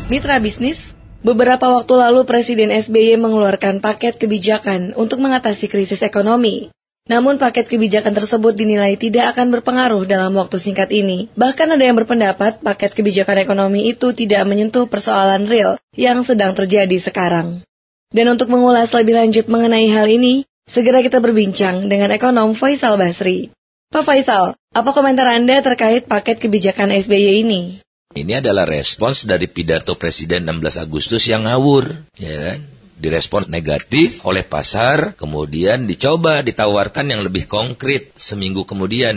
Mitra bisnis, beberapa waktu lalu Presiden SBY mengeluarkan paket kebijakan untuk mengatasi krisis ekonomi. Namun paket kebijakan tersebut dinilai tidak akan berpengaruh dalam waktu singkat ini. Bahkan ada yang berpendapat paket kebijakan ekonomi itu tidak menyentuh persoalan real yang sedang terjadi sekarang. Dan untuk mengulas lebih lanjut mengenai hal ini, segera kita berbincang dengan ekonom Faisal Basri. Pak Faisal, apa komentar Anda terkait paket kebijakan SBY ini? Ini adalah respons dari pidato Presiden 16 Agustus yang ngawur, ya kan? Direspons negatif oleh pasar, kemudian dicoba ditawarkan yang lebih konkret seminggu kemudian,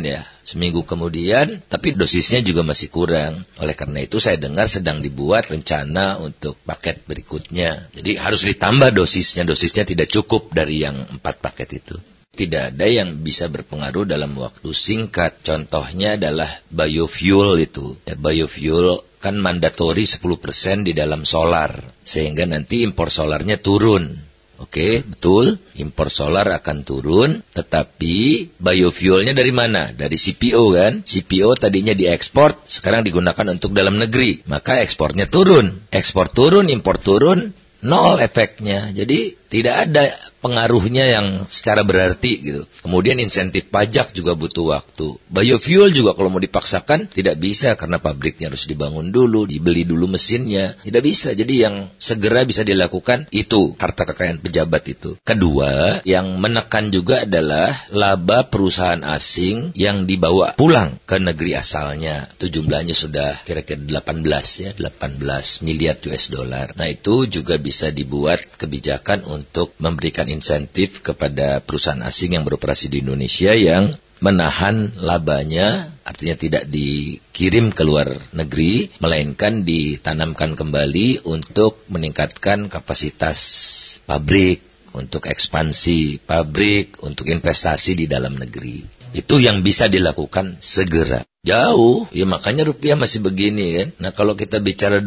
tapi dosisnya juga masih kurang. Oleh karena itu saya dengar sedang dibuat rencana untuk paket berikutnya. Jadi harus ditambah dosisnya tidak cukup dari yang 4 paket itu. Tidak ada yang bisa berpengaruh dalam waktu singkat. Contohnya adalah biofuel itu. Biofuel kan mandatori 10% di dalam solar. Sehingga nanti impor solarnya turun. Oke, betul. Impor solar akan turun. Tetapi biofuelnya dari mana? Dari CPO kan? CPO tadinya diekspor, sekarang digunakan untuk dalam negeri. Maka ekspornya turun. Ekspor turun, impor turun. Nol efeknya. Jadi tidak ada pengaruhnya yang secara berarti gitu. Kemudian insentif pajak juga butuh waktu. Biofuel juga kalau mau dipaksakan tidak bisa karena pabriknya harus dibangun dulu, dibeli dulu mesinnya. Tidak bisa. Jadi yang segera bisa dilakukan itu harta kekayaan pejabat itu. Kedua, yang menekan juga adalah laba perusahaan asing yang dibawa pulang ke negeri asalnya. Itu jumlahnya sudah kira-kira 18 miliar US dollar. Nah, itu juga bisa dibuat kebijakan untuk memberikan insentif kepada perusahaan asing yang beroperasi di Indonesia yang menahan labanya, artinya tidak dikirim ke luar negeri, melainkan ditanamkan kembali untuk meningkatkan kapasitas pabrik, untuk ekspansi pabrik, untuk investasi di dalam negeri. Itu yang bisa dilakukan segera. Jauh, ya makanya rupiah masih begini kan. Nah kalau kita bicara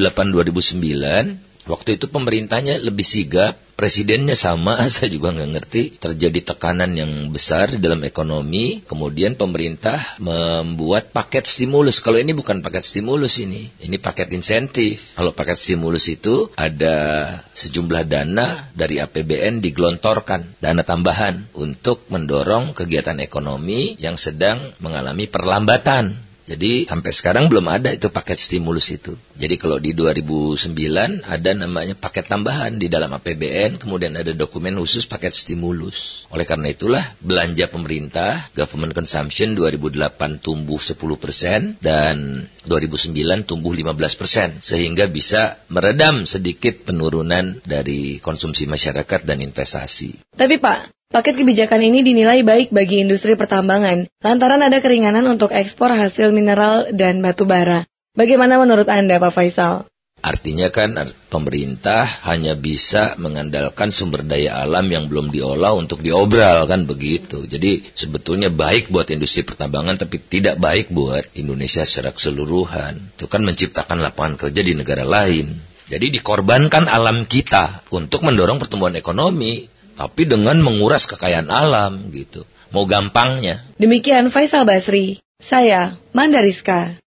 2008-2009, waktu itu pemerintahnya lebih sigap, presidennya sama, saya juga nggak ngerti. Terjadi tekanan yang besar di dalam ekonomi, kemudian pemerintah membuat paket stimulus. Kalau ini bukan paket stimulus ini paket insentif. Kalau paket stimulus itu ada sejumlah dana dari APBN digelontorkan, dana tambahan untuk mendorong kegiatan ekonomi yang sedang mengalami perlambatan. Jadi sampai sekarang belum ada itu paket stimulus itu. Jadi kalau di 2009 ada namanya paket tambahan di dalam APBN, kemudian ada dokumen khusus paket stimulus. Oleh karena itulah belanja pemerintah, government consumption 2008 tumbuh 10% dan 2009 tumbuh 15%. Sehingga bisa meredam sedikit penurunan dari konsumsi masyarakat dan investasi. Tapi Pak, paket kebijakan ini dinilai baik bagi industri pertambangan, lantaran ada keringanan untuk ekspor hasil mineral dan batu bara. Bagaimana menurut Anda, Pak Faisal? Artinya kan pemerintah hanya bisa mengandalkan sumber daya alam yang belum diolah untuk diobral, kan begitu. Jadi sebetulnya baik buat industri pertambangan, tapi tidak baik buat Indonesia secara keseluruhan. Itu kan menciptakan lapangan kerja di negara lain. Jadi dikorbankan alam kita untuk mendorong pertumbuhan ekonomi, tapi dengan menguras kekayaan alam gitu. Mau gampangnya. Demikian Faisal Basri, saya Mandariska.